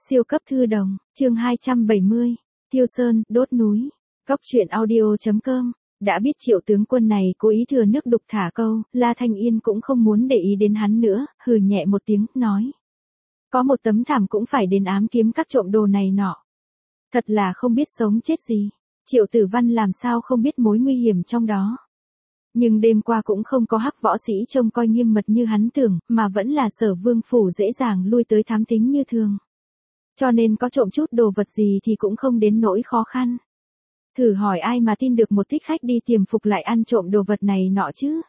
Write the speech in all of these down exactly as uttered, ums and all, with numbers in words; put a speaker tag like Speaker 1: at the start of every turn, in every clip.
Speaker 1: Siêu cấp thư đồng, chương hai trăm bảy mươi, Tiêu Sơn, đốt núi. Góc truyện audio chấm com. Đã biết Triệu tướng quân này cố ý thừa nước đục thả câu, La Thanh Yên cũng không muốn để ý đến hắn nữa, hừ nhẹ một tiếng, nói. Có một tấm thảm cũng phải đến ám kiếm các trộm đồ này nọ. Thật là không biết sống chết gì. Triệu Tử Văn làm sao không biết mối nguy hiểm trong đó. Nhưng đêm qua cũng không có hắc võ sĩ trông coi nghiêm mật như hắn tưởng, mà vẫn là Sở Vương phủ dễ dàng lui tới thám thính như thường. Cho nên có trộm chút đồ vật gì thì cũng không đến nỗi khó khăn. Thử hỏi ai mà tin được một thích khách đi tiềm phục lại ăn trộm đồ vật này nọ chứ?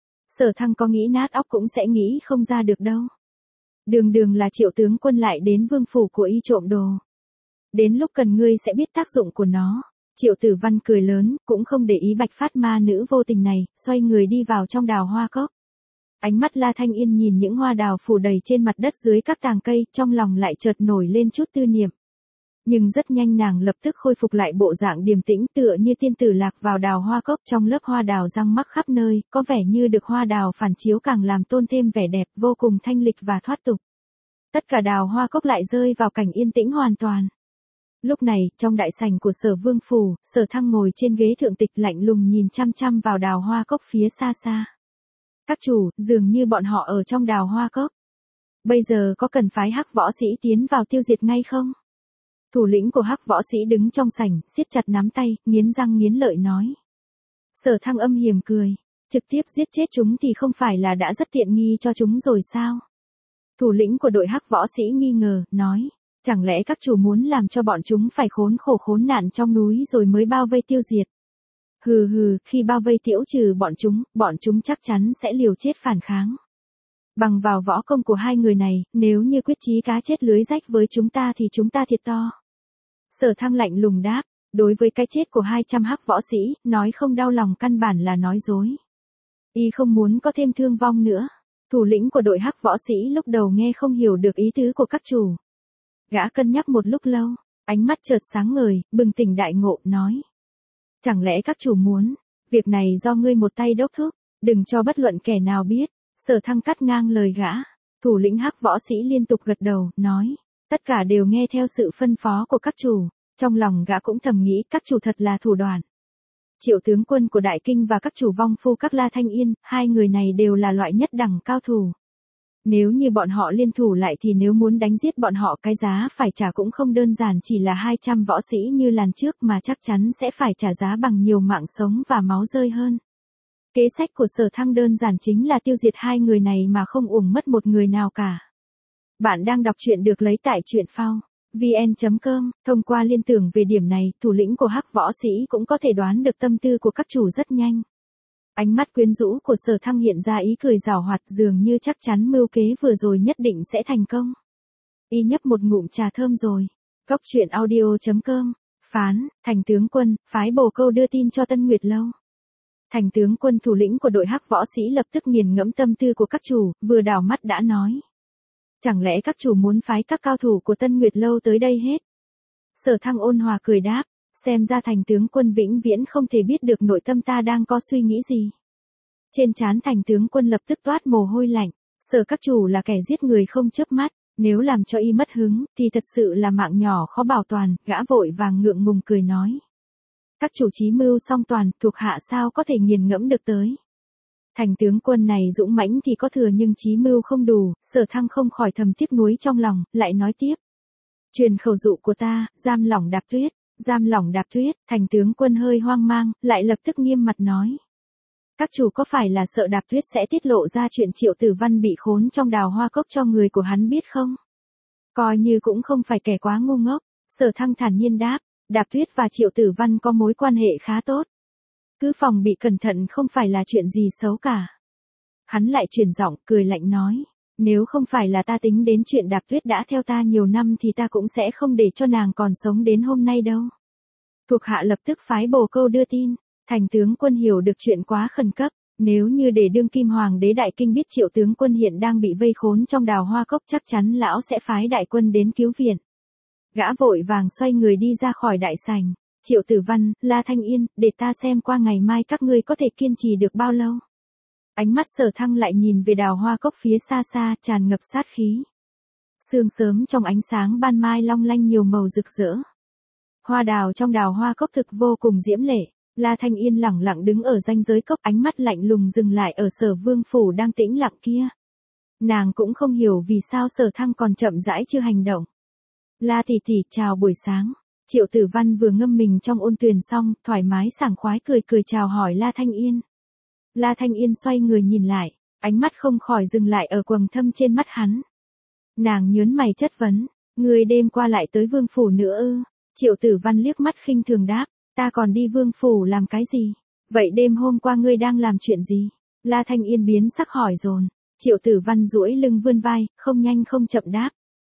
Speaker 1: Sở Thăng có nghĩ nát óc cũng sẽ nghĩ không ra được đâu. Đường đường là Triệu tướng quân lại đến vương phủ của y trộm đồ. Đến lúc cần ngươi sẽ biết tác dụng của nó. Triệu Tử Văn cười lớn, cũng không để ý bạch phát ma nữ vô tình này, xoay người đi vào trong đào hoa cốc. Ánh mắt La Thanh Yên nhìn những hoa đào phủ đầy trên mặt đất dưới các tàng cây, trong lòng lại chợt nổi lên chút tư niệm. Nhưng rất nhanh nàng lập tức khôi phục lại bộ dạng điềm tĩnh, tựa như tiên tử lạc vào đào hoa cốc, trong lớp hoa đào răng mắc khắp nơi, có vẻ như được hoa đào phản chiếu càng làm tôn thêm vẻ đẹp, vô cùng thanh lịch và thoát tục. Tất cả đào hoa cốc lại rơi vào cảnh yên tĩnh hoàn toàn. Lúc này, trong đại sảnh của Sở Vương phủ, Sở Thăng ngồi trên ghế thượng tịch lạnh lùng nhìn chăm chăm vào đào hoa cốc phía xa xa. Các chủ, dường như bọn họ ở trong đào hoa cốc. Bây giờ có cần phái hắc võ sĩ tiến vào tiêu diệt ngay không? Thủ lĩnh của hắc võ sĩ đứng trong sảnh, siết chặt nắm tay, nghiến răng nghiến lợi nói. Sở Thăng âm hiểm cười, trực tiếp giết chết chúng thì không phải là đã rất tiện nghi cho chúng rồi sao? Thủ lĩnh của đội hắc võ sĩ nghi ngờ, nói. Chẳng lẽ các chủ muốn làm cho bọn chúng phải khốn khổ khốn nạn trong núi rồi mới bao vây tiêu diệt? Hừ hừ, khi bao vây tiễu trừ bọn chúng, bọn chúng chắc chắn sẽ liều chết phản kháng. Bằng vào võ công của hai người này, nếu như quyết chí cá chết lưới rách với chúng ta thì chúng ta thiệt to. Sở Thăng lạnh lùng đáp, đối với cái chết của hai trăm hắc võ sĩ, nói không đau lòng căn bản là nói dối. Y không muốn có thêm thương vong nữa. Thủ lĩnh của đội hắc võ sĩ lúc đầu nghe không hiểu được ý tứ của các chủ. Gã cân nhắc một lúc lâu, ánh mắt chợt sáng ngời, bừng tỉnh đại ngộ, nói. Chẳng lẽ các chủ muốn, việc này do ngươi một tay đốc thúc, đừng cho bất luận kẻ nào biết. Sở Thăng cắt ngang lời gã, thủ lĩnh hắc võ sĩ liên tục gật đầu, nói. Tất cả đều nghe theo sự phân phó của các chủ, trong lòng gã cũng thầm nghĩ các chủ thật là thủ đoạn. Triệu tướng quân của Đại Kinh và các chủ vong phu các La Thanh Yên, hai người này đều là loại nhất đẳng cao thủ. Nếu như bọn họ liên thủ lại thì nếu muốn đánh giết bọn họ cái giá phải trả cũng không đơn giản chỉ là hai trăm võ sĩ như lần trước mà chắc chắn sẽ phải trả giá bằng nhiều mạng sống và máu rơi hơn. Kế sách của Sở Thăng đơn giản chính là tiêu diệt hai người này mà không uổng mất một người nào cả. Bạn đang đọc truyện được lấy tại truyện phao vn chấm com, thông qua liên tưởng về điểm này, thủ lĩnh của hắc võ sĩ cũng có thể đoán được tâm tư của các chủ rất nhanh. Ánh mắt quyến rũ của Sở Thăng hiện ra ý cười giảo hoạt dường như chắc chắn mưu kế vừa rồi nhất định sẽ thành công. Y nhấp một ngụm trà thơm rồi. Góc truyện audio chấm com, phán, Thành tướng quân, phái bồ câu đưa tin cho Tân Nguyệt Lâu. Thành tướng quân thủ lĩnh của đội hắc võ sĩ lập tức nghiền ngẫm tâm tư của các chủ, vừa đảo mắt đã nói. Chẳng lẽ các chủ muốn phái các cao thủ của Tân Nguyệt Lâu tới đây hết? Sở Thăng ôn hòa cười đáp. Xem ra thành tướng quân vĩnh viễn không thể biết được nội tâm ta đang có suy nghĩ gì. Trên trán thành tướng quân lập tức toát mồ hôi lạnh. Sở các chủ là kẻ giết người không chớp mắt. Nếu làm cho y mất hứng, thì thật sự là mạng nhỏ khó bảo toàn. Gã vội vàng ngượng ngùng cười nói. Các chủ chí mưu song toàn, thuộc hạ sao có thể nghiền ngẫm được tới. Thành tướng quân này dũng mãnh thì có thừa nhưng chí mưu không đủ. Sở Thăng không khỏi thầm tiếc nuối trong lòng, lại nói tiếp. Truyền khẩu dụ của ta, giam lỏng Đạp Tuyết. Giam lỏng Đạp Tuyết, thành tướng quân hơi hoang mang, lại lập tức nghiêm mặt nói. Các chủ có phải là sợ Đạp Tuyết sẽ tiết lộ ra chuyện Triệu Tử Văn bị khốn trong đào hoa cốc cho người của hắn biết không? Coi như cũng không phải kẻ quá ngu ngốc, Sở Thăng thản nhiên đáp, Đạp Tuyết và Triệu Tử Văn có mối quan hệ khá tốt. Cứ phòng bị cẩn thận không phải là chuyện gì xấu cả. Hắn lại chuyển giọng, cười lạnh nói. Nếu không phải là ta tính đến chuyện Đạp Tuyết đã theo ta nhiều năm thì ta cũng sẽ không để cho nàng còn sống đến hôm nay đâu. Thuộc hạ lập tức phái bồ câu đưa tin, thành tướng quân hiểu được chuyện quá khẩn cấp, nếu như để đương kim hoàng đế Đại Kinh biết Triệu tướng quân hiện đang bị vây khốn trong đào hoa cốc chắc chắn lão sẽ phái đại quân đến cứu viện. Gã vội vàng xoay người đi ra khỏi đại sảnh, Triệu Tử Văn, La Thanh Yên, để ta xem qua ngày mai các ngươi có thể kiên trì được bao lâu. Ánh mắt Sở Thăng lại nhìn về đào hoa cốc phía xa xa tràn ngập sát khí. Sương sớm trong ánh sáng ban mai long lanh nhiều màu rực rỡ. Hoa đào trong đào hoa cốc thực vô cùng diễm lệ. La Thanh Yên lẳng lặng đứng ở ranh giới cốc, ánh mắt lạnh lùng dừng lại ở Sở Vương phủ đang tĩnh lặng kia. Nàng cũng không hiểu vì sao Sở Thăng còn chậm rãi chưa hành động. La tỷ tỷ, chào buổi sáng. Triệu Tử Văn vừa ngâm mình trong ôn tuyền xong, thoải mái sảng khoái cười cười chào hỏi La Thanh Yên. La Thanh Yên xoay người nhìn lại, ánh mắt không khỏi dừng lại ở quầng thâm trên mắt hắn. Nàng nhớn mày chất vấn, người đêm qua lại tới Vương phủ nữa ư? Triệu Tử Văn liếc mắt khinh thường đáp, ta còn đi Vương phủ làm cái gì? Vậy đêm hôm qua ngươi đang làm chuyện gì? La Thanh Yên biến sắc hỏi dồn. Triệu Tử Văn duỗi lưng vươn vai, không nhanh không chậm đáp.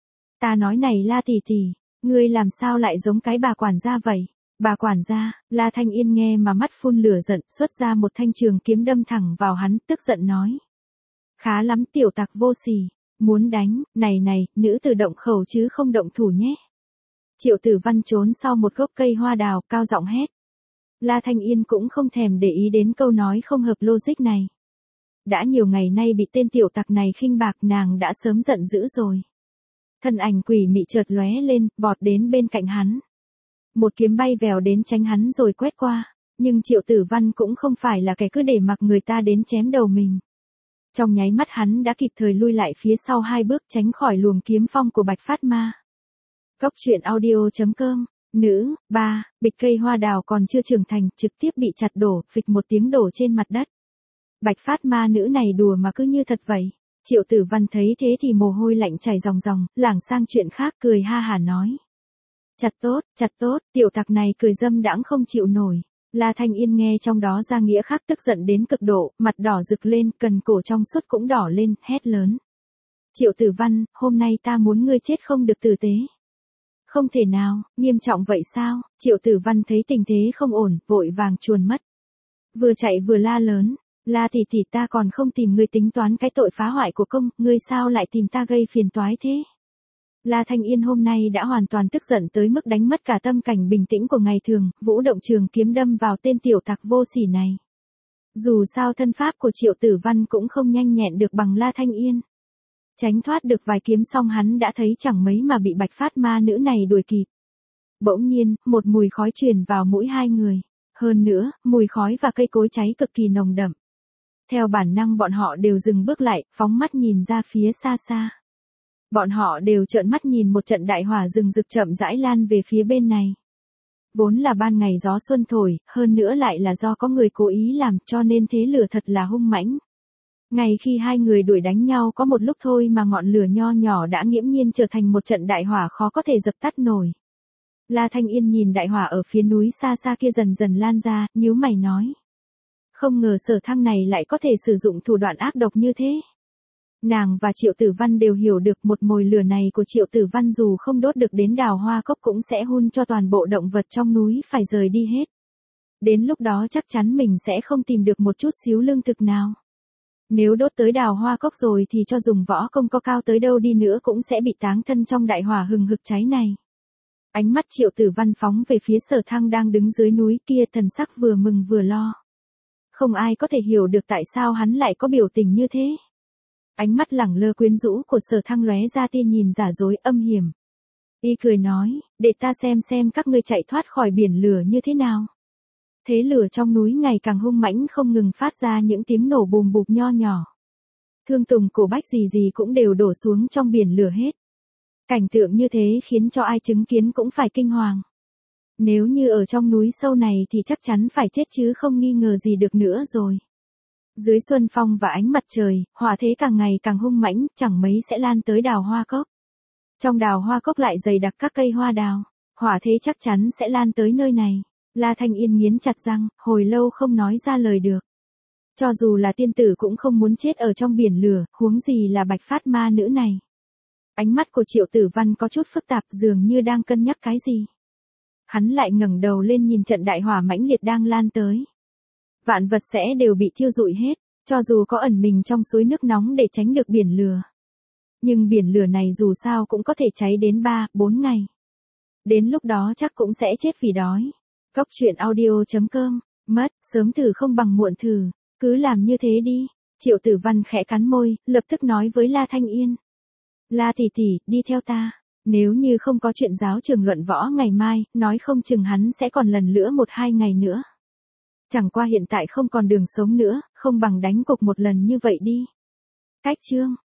Speaker 1: Ta nói này La tỷ tỷ, ngươi làm sao lại giống cái bà quản gia vậy? Bà quản gia? La Thanh Yên nghe mà mắt phun lửa giận, xuất ra một thanh trường kiếm đâm thẳng vào hắn, tức giận nói. Khá lắm tiểu tặc vô sỉ, muốn đánh, này này, nữ tử động khẩu chứ không động thủ nhé. Triệu Tử Văn trốn sau một gốc cây hoa đào, cao giọng hét. La Thanh Yên cũng không thèm để ý đến câu nói không hợp logic này. Đã nhiều ngày nay bị tên tiểu tặc này khinh bạc, nàng đã sớm giận dữ rồi. Thân ảnh quỷ mị chợt lóe lên, vọt đến bên cạnh hắn. Một kiếm bay vèo đến tránh hắn rồi quét qua, nhưng Triệu Tử Văn cũng không phải là kẻ cứ để mặc người ta đến chém đầu mình. Trong nháy mắt hắn đã kịp thời lui lại phía sau hai bước, tránh khỏi luồng kiếm phong của Bạch Phát Ma. Cốc truyện audio chấm com. Nữ, ba, bịch cây hoa đào còn chưa trưởng thành, trực tiếp bị chặt đổ, phịch một tiếng đổ trên mặt đất. Bạch Phát Ma nữ này đùa mà cứ như thật vậy. Triệu Tử Văn thấy thế thì mồ hôi lạnh chảy ròng ròng, lảng sang chuyện khác cười ha hả nói. Chặt tốt, chặt tốt, tiểu tặc này cười dâm đãng không chịu nổi. La Thanh Yên nghe trong đó ra nghĩa khác, tức giận đến cực độ, mặt đỏ rực lên, cần cổ trong suốt cũng đỏ lên, hét lớn. Triệu Tử Văn, hôm nay ta muốn ngươi chết không được tử tế. Không thể nào, nghiêm trọng vậy sao? Triệu Tử Văn thấy tình thế không ổn, vội vàng chuồn mất. Vừa chạy vừa la lớn, La tỷ tỷ, ta còn không tìm ngươi tính toán cái tội phá hoại của công, ngươi sao lại tìm ta gây phiền toái thế? La Thanh Yên hôm nay đã hoàn toàn tức giận tới mức đánh mất cả tâm cảnh bình tĩnh của ngày thường, vũ động trường kiếm đâm vào tên tiểu tặc vô sỉ này. Dù sao thân pháp của Triệu Tử Văn cũng không nhanh nhẹn được bằng La Thanh Yên. Tránh thoát được vài kiếm xong hắn đã thấy chẳng mấy mà bị Bạch Phát Ma nữ này đuổi kịp. Bỗng nhiên, một mùi khói truyền vào mũi hai người. Hơn nữa, mùi khói và cây cối cháy cực kỳ nồng đậm. Theo bản năng bọn họ đều dừng bước lại, phóng mắt nhìn ra phía xa xa. Bọn họ đều trợn mắt nhìn một trận đại hỏa rừng rực chậm rãi lan về phía bên này. Vốn là ban ngày gió xuân thổi, hơn nữa lại là do có người cố ý làm, cho nên thế lửa thật là hung mãnh. Ngay khi hai người đuổi đánh nhau có một lúc thôi mà ngọn lửa nho nhỏ đã nghiễm nhiên trở thành một trận đại hỏa khó có thể dập tắt nổi. La Thanh Yên nhìn đại hỏa ở phía núi xa xa kia dần dần lan ra, nhíu mày nói. Không ngờ Sở Thăng này lại có thể sử dụng thủ đoạn ác độc như thế. Nàng và Triệu Tử Văn đều hiểu được một mồi lửa này của Triệu Tử Văn dù không đốt được đến đào hoa cốc cũng sẽ hun cho toàn bộ động vật trong núi phải rời đi hết. Đến lúc đó chắc chắn mình sẽ không tìm được một chút xíu lương thực nào. Nếu đốt tới đào hoa cốc rồi thì cho dùng võ công có cao tới đâu đi nữa cũng sẽ bị táng thân trong đại hỏa hừng hực cháy này. Ánh mắt Triệu Tử Văn phóng về phía Sở Thăng đang đứng dưới núi kia, thần sắc vừa mừng vừa lo. Không ai có thể hiểu được tại sao hắn lại có biểu tình như thế. Ánh mắt lẳng lơ quyến rũ của Sở Thăng lóe ra tia nhìn giả dối âm hiểm. Y cười nói, để ta xem xem các ngươi chạy thoát khỏi biển lửa như thế nào. Thế lửa trong núi ngày càng hung mãnh, không ngừng phát ra những tiếng nổ bùm bụp nho nhỏ. Thương tùng cổ bách gì gì cũng đều đổ xuống trong biển lửa hết. Cảnh tượng như thế khiến cho ai chứng kiến cũng phải kinh hoàng. Nếu như ở trong núi sâu này thì chắc chắn phải chết chứ không nghi ngờ gì được nữa rồi. Dưới xuân phong và ánh mặt trời, hỏa thế càng ngày càng hung mãnh, chẳng mấy sẽ lan tới đào hoa cốc. Trong đào hoa cốc lại dày đặc các cây hoa đào, hỏa thế chắc chắn sẽ lan tới nơi này. La Thanh Yên nghiến chặt răng, hồi lâu không nói ra lời được. Cho dù là tiên tử cũng không muốn chết ở trong biển lửa, huống gì là Bạch Phát Ma nữ này. Ánh mắt của Triệu Tử Văn có chút phức tạp, dường như đang cân nhắc cái gì. Hắn lại ngẩng đầu lên nhìn trận đại hỏa mãnh liệt đang lan tới. Vạn vật sẽ đều bị thiêu rụi hết, cho dù có ẩn mình trong suối nước nóng để tránh được biển lửa. Nhưng biển lửa này dù sao cũng có thể cháy đến ba, bốn ngày. Đến lúc đó chắc cũng sẽ chết vì đói. Cốc truyện audio chấm com, mất, sớm thử không bằng muộn thử, cứ làm như thế đi. Triệu Tử Văn khẽ cắn môi, lập tức nói với La Thanh Yên. La tỷ tỷ, đi theo ta. Nếu như không có chuyện giáo trường luận võ ngày mai, nói không chừng hắn sẽ còn lần nữa một hai ngày nữa. Chẳng qua hiện tại không còn đường sống nữa, không bằng đánh cục một lần như vậy đi. Cách chương